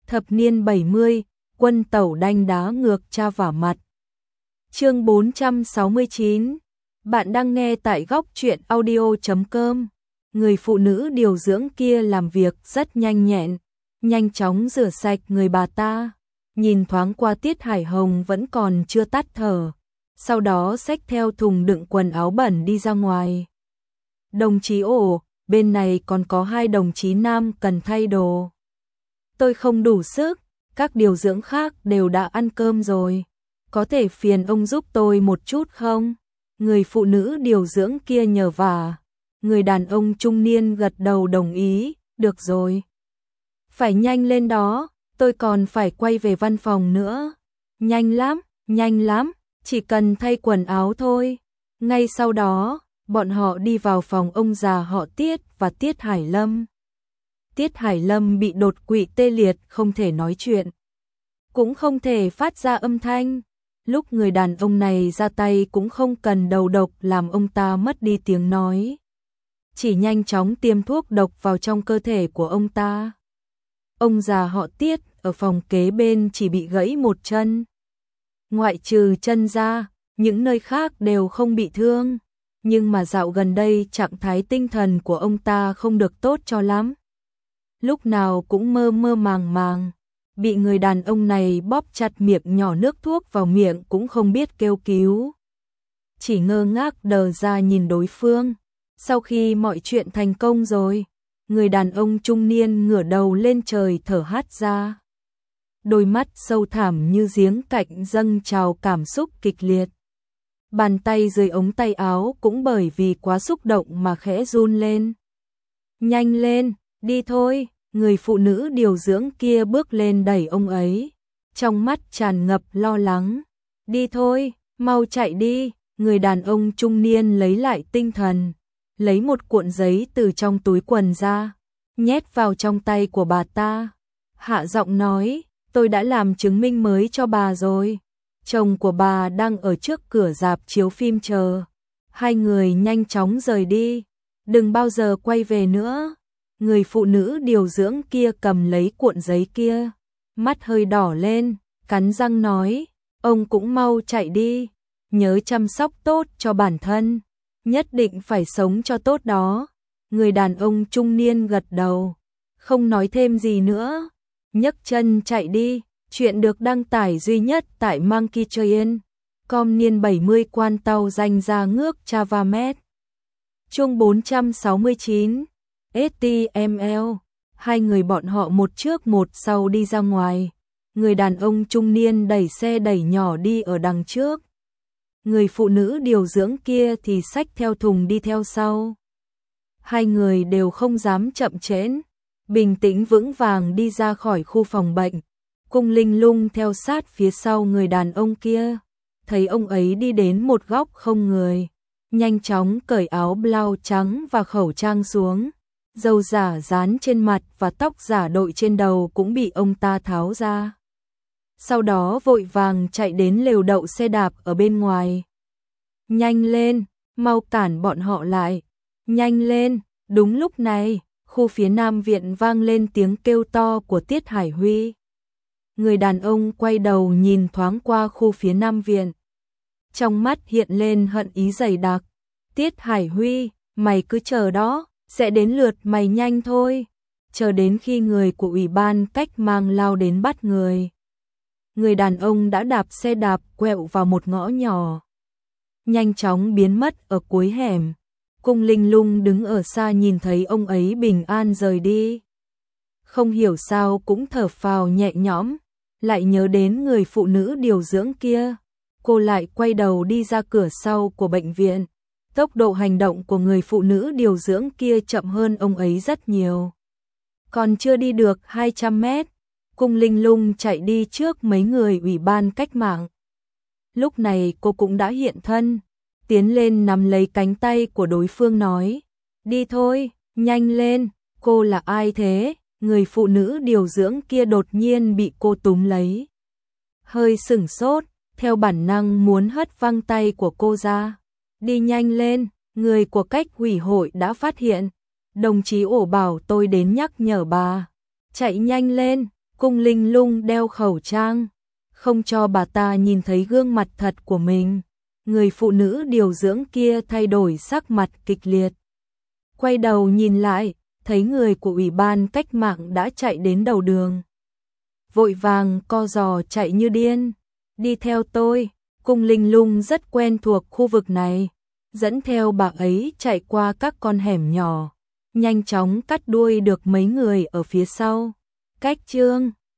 Thập niên 70, quân tẩu đanh đá ngược cha vả mặt. Chương 469. Bạn đang nghe tại góc truyện audio.com. Người phụ nữ điều dưỡng kia làm việc rất nhanh nhẹn, nhanh chóng rửa sạch người bà ta. Nhìn thoáng qua Tiết Hải Hồng vẫn còn chưa tắt thở, sau đó xách theo thùng đựng quần áo bẩn đi ra ngoài. Đồng chí Ổ, bên này còn có 2 đồng chí nam cần thay đồ. Tôi không đủ sức, các điều dưỡng khác đều đã ăn cơm rồi. Có thể phiền ông giúp tôi một chút không? Người phụ nữ điều dưỡng kia nhờ vả. Người đàn ông trung niên gật đầu đồng ý, được rồi. Phải nhanh lên đó, tôi còn phải quay về văn phòng nữa. Nhanh lắm, chỉ cần thay quần áo thôi. Ngay sau đó, bọn họ đi vào phòng ông già họ Tiết và Tiết Hải Lâm. Tiết Hải Lâm bị đột quỵ tê liệt, không thể nói chuyện, cũng không thể phát ra âm thanh. Lúc người đàn ông này ra tay cũng không cần đầu độc làm ông ta mất đi tiếng nói, chỉ nhanh chóng tiêm thuốc độc vào trong cơ thể của ông ta. Ông già họ Tiết ở phòng kế bên chỉ bị gãy một chân. Ngoại trừ chân ra, những nơi khác đều không bị thương. Nhưng mà dạo gần đây trạng thái tinh thần của ông ta không được tốt cho lắm. Lúc nào cũng mơ mơ màng, bị người đàn ông này bóp chặt miệng, nhỏ nước thuốc vào miệng cũng không biết kêu cứu. Chỉ ngơ ngác đờ ra nhìn đối phương. Sau khi mọi chuyện thành công rồi, người đàn ông trung niên ngửa đầu lên trời thở hắt ra. Đôi mắt sâu thẳm như giếng cạnh dâng trào cảm xúc kịch liệt. Bàn tay dưới ống tay áo cũng bởi vì quá xúc động mà khẽ run lên. Nhanh lên, đi thôi. Người phụ nữ điều dưỡng kia bước lên đẩy ông ấy, trong mắt tràn ngập lo lắng. Đi thôi, mau chạy đi. Người đàn ông trung niên lấy lại tinh thần, lấy một cuộn giấy từ trong túi quần ra, nhét vào trong tay của bà ta. Hạ giọng nói, tôi đã làm chứng minh mới cho bà rồi. Chồng của bà đang ở trước cửa rạp chiếu phim chờ. Hai người nhanh chóng rời đi, đừng bao giờ quay về nữa. Người phụ nữ điều dưỡng kia cầm lấy cuộn giấy kia, mắt hơi đỏ lên, cắn răng nói, ông cũng mau chạy đi, nhớ chăm sóc tốt cho bản thân, nhất định phải sống cho tốt đó. Người đàn ông trung niên gật đầu, không nói thêm gì nữa, nhấc chân chạy đi. Chuyện được đăng tải duy nhất tại monkeytrain.com niên 70 quan tàu danh ra ngước Chavamet. Chương 469. STML. Hai người bọn họ một trước một sau đi ra ngoài. Người đàn ông trung niên đẩy xe đẩy nhỏ đi ở đằng trước. Người phụ nữ điều dưỡng kia thì xách theo thùng đi theo sau. Hai người đều không dám chậm trễ, bình tĩnh vững vàng đi ra khỏi khu phòng bệnh. Cung Linh Lung theo sát phía sau người đàn ông kia, thấy ông ấy đi đến một góc không người, nhanh chóng cởi áo blau trắng và khẩu trang xuống, râu giả dán trên mặt và tóc giả đội trên đầu cũng bị ông ta tháo ra. Sau đó vội vàng chạy đến lều đậu xe đạp ở bên ngoài. Nhanh lên, mau cản bọn họ lại, nhanh lên. Đúng lúc này, khu phía nam viện vang lên tiếng kêu to của Tiết Hải Huy. Người đàn ông quay đầu nhìn thoáng qua khu phía nam viện, trong mắt hiện lên hận ý dày đặc. Tiết Hải Huy, mày cứ chờ đó, sẽ đến lượt mày nhanh thôi. Chờ đến khi người của ủy ban cách mạng lao đến bắt người. Người đàn ông đã đạp xe đạp quẹo vào một ngõ nhỏ, nhanh chóng biến mất ở cuối hẻm. Cung Linh Lung đứng ở xa nhìn thấy ông ấy bình an rời đi, không hiểu sao cũng thở phào nhẹ nhõm. Lại nhớ đến người phụ nữ điều dưỡng kia, cô lại quay đầu đi ra cửa sau của bệnh viện. Tốc độ hành động của người phụ nữ điều dưỡng kia chậm hơn ông ấy rất nhiều. Còn chưa đi được 200 mét, Cung Linh Lung chạy đi trước mấy người ủy ban cách mạng. Lúc này cô cũng đã hiện thân, tiến lên nắm lấy cánh tay của đối phương nói, đi thôi, nhanh lên. Cô là ai thế? Người phụ nữ điều dưỡng kia đột nhiên bị cô túm lấy, hơi sửng sốt, theo bản năng muốn hất văng tay của cô ra. Đi nhanh lên, người của cách ủy hội đã phát hiện. Đồng chí Ổ bảo tôi đến nhắc nhở bà. Chạy nhanh lên, Cung Linh Lung đeo khẩu trang, không cho bà ta nhìn thấy gương mặt thật của mình. Người phụ nữ điều dưỡng kia thay đổi sắc mặt kịch liệt. Quay đầu nhìn lại, thấy người của Ủy ban Cách mạng đã chạy đến đầu đường. Vội vàng co giò chạy như điên. Đi theo tôi. Cung Linh Lung rất quen thuộc khu vực này, dẫn theo bà ấy chạy qua các con hẻm nhỏ, nhanh chóng cắt đuôi được mấy người ở phía sau. Cách Trương